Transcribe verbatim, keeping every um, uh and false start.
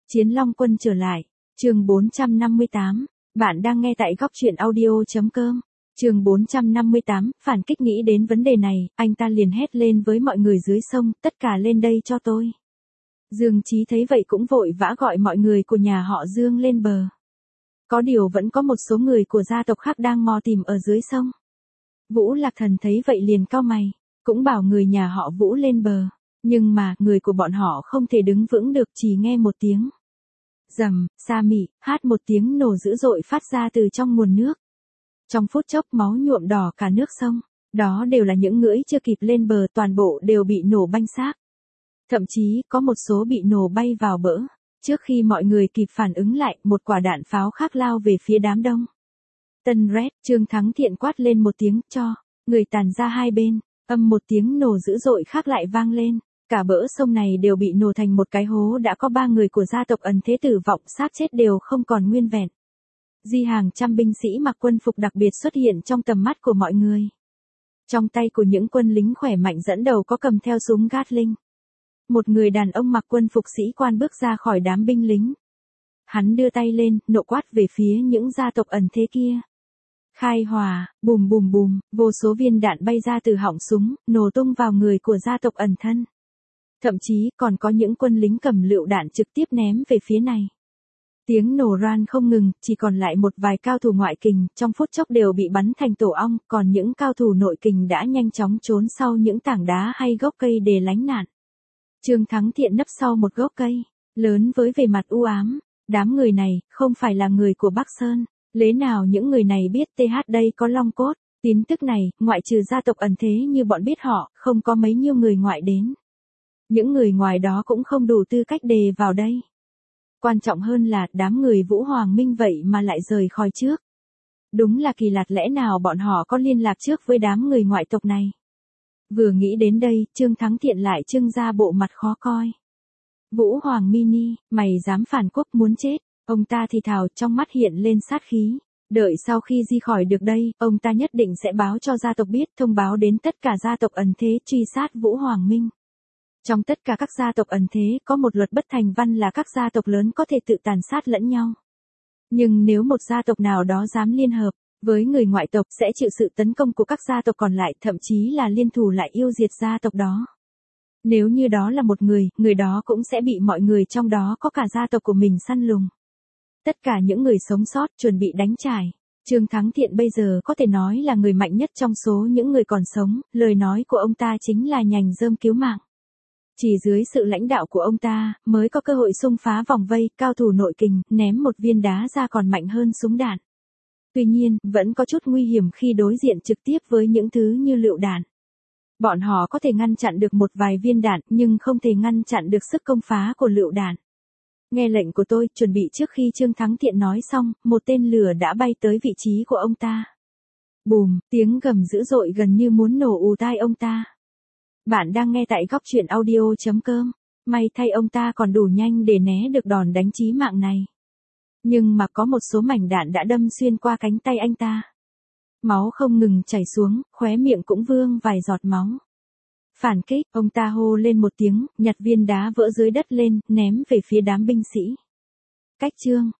Chiến Long Quân trở lại. Chương bốn trăm năm mươi tám. Bạn đang nghe tại góc truyện audio.com. Chương bốn trăm năm mươi tám. Phản kích nghĩ đến vấn đề này, anh ta liền hét lên với mọi người dưới sông, tất cả lên đây cho tôi. Dương Chí thấy vậy cũng vội vã gọi mọi người của nhà họ Dương lên bờ. Có điều vẫn có một số người của gia tộc khác đang mò tìm ở dưới sông. Vũ Lạc Thần thấy vậy liền cau mày, cũng bảo người nhà họ Vũ lên bờ. Nhưng mà, người của bọn họ không thể đứng vững được, chỉ nghe một tiếng rầm, xa mị, hát một tiếng nổ dữ dội phát ra từ trong nguồn nước. Trong phút chốc máu nhuộm đỏ cả nước sông, đó đều là những ngưỡi chưa kịp lên bờ, toàn bộ đều bị nổ banh xác. Thậm chí, có một số bị nổ bay vào bỡ. Trước khi mọi người kịp phản ứng lại, một quả đạn pháo khác lao về phía đám đông. Tân Red, Trương Thắng Thiện quát lên một tiếng, cho, người tàn ra hai bên, âm một tiếng nổ dữ dội khác lại vang lên. Cả bỡ sông này đều bị nổ thành một cái hố, đã có ba người của gia tộc Ẩn Thế tử vọng, xác chết đều không còn nguyên vẹn. Di hàng trăm binh sĩ mặc quân phục đặc biệt xuất hiện trong tầm mắt của mọi người. Trong tay của những quân lính khỏe mạnh dẫn đầu có cầm theo súng Gatling. Một người đàn ông mặc quân phục sĩ quan bước ra khỏi đám binh lính. Hắn đưa tay lên, nộ quát về phía những gia tộc Ẩn Thế kia. Khai hỏa, bùm bùm bùm, vô số viên đạn bay ra từ họng súng, nổ tung vào người của gia tộc Ẩn Thân. Thậm chí còn có những quân lính cầm lựu đạn trực tiếp ném về phía này. Tiếng nổ ran không ngừng, chỉ còn lại một vài cao thủ ngoại kình, trong phút chốc đều bị bắn thành tổ ong, còn những cao thủ nội kình đã nhanh chóng trốn sau những tảng đá hay gốc cây để lánh nạn. Trương Thắng Thiện nấp sau một gốc cây, lớn với vẻ mặt u ám. Đám người này, không phải là người của Bắc Sơn. Lẽ nào những người này biết tê hát đây có long cốt? Tin tức này, ngoại trừ gia tộc Ẩn Thế như bọn biết họ, không có mấy nhiêu người ngoại đến. Những người ngoài đó cũng không đủ tư cách đề vào đây. Quan trọng hơn là, đám người Vũ Hoàng Minh vậy mà lại rời khỏi trước. Đúng là kỳ lạ, lẽ nào bọn họ có liên lạc trước với đám người ngoại tộc này? Vừa nghĩ đến đây, Trương Thắng Thiện lại trưng ra bộ mặt khó coi. Vũ Hoàng Mini, mày dám phản quốc muốn chết? Ông ta thì thào, trong mắt hiện lên sát khí. Đợi sau khi di khỏi được đây, ông ta nhất định sẽ báo cho gia tộc biết, thông báo đến tất cả gia tộc Ẩn Thế truy sát Vũ Hoàng Minh. Trong tất cả các gia tộc Ẩn Thế, có một luật bất thành văn là các gia tộc lớn có thể tự tàn sát lẫn nhau. Nhưng nếu một gia tộc nào đó dám liên hợp với người ngoại tộc, sẽ chịu sự tấn công của các gia tộc còn lại, thậm chí là liên thủ lại yêu diệt gia tộc đó. Nếu như đó là một người, người đó cũng sẽ bị mọi người trong đó có cả gia tộc của mình săn lùng. Tất cả những người sống sót chuẩn bị đánh trải. Trương Thắng Thiện bây giờ có thể nói là người mạnh nhất trong số những người còn sống, lời nói của ông ta chính là nhành rơm cứu mạng. Chỉ dưới sự lãnh đạo của ông ta, mới có cơ hội xông phá vòng vây, cao thủ nội kình, ném một viên đá ra còn mạnh hơn súng đạn. Tuy nhiên, vẫn có chút nguy hiểm khi đối diện trực tiếp với những thứ như lựu đạn. Bọn họ có thể ngăn chặn được một vài viên đạn, nhưng không thể ngăn chặn được sức công phá của lựu đạn. Nghe lệnh của tôi, chuẩn bị. Trước khi Trương Thắng Thiện nói xong, một tên lửa đã bay tới vị trí của ông ta. Bùm, tiếng gầm dữ dội gần như muốn nổ ù tai ông ta. Bạn đang nghe tại góc truyện audio.com. May thay ông ta còn đủ nhanh để né được đòn đánh chí mạng này. Nhưng mà có một số mảnh đạn đã đâm xuyên qua cánh tay anh ta. Máu không ngừng chảy xuống, khóe miệng cũng vương vài giọt máu. Phản kích, ông ta hô lên một tiếng, nhặt viên đá vỡ dưới đất lên, ném về phía đám binh sĩ. Cách Trương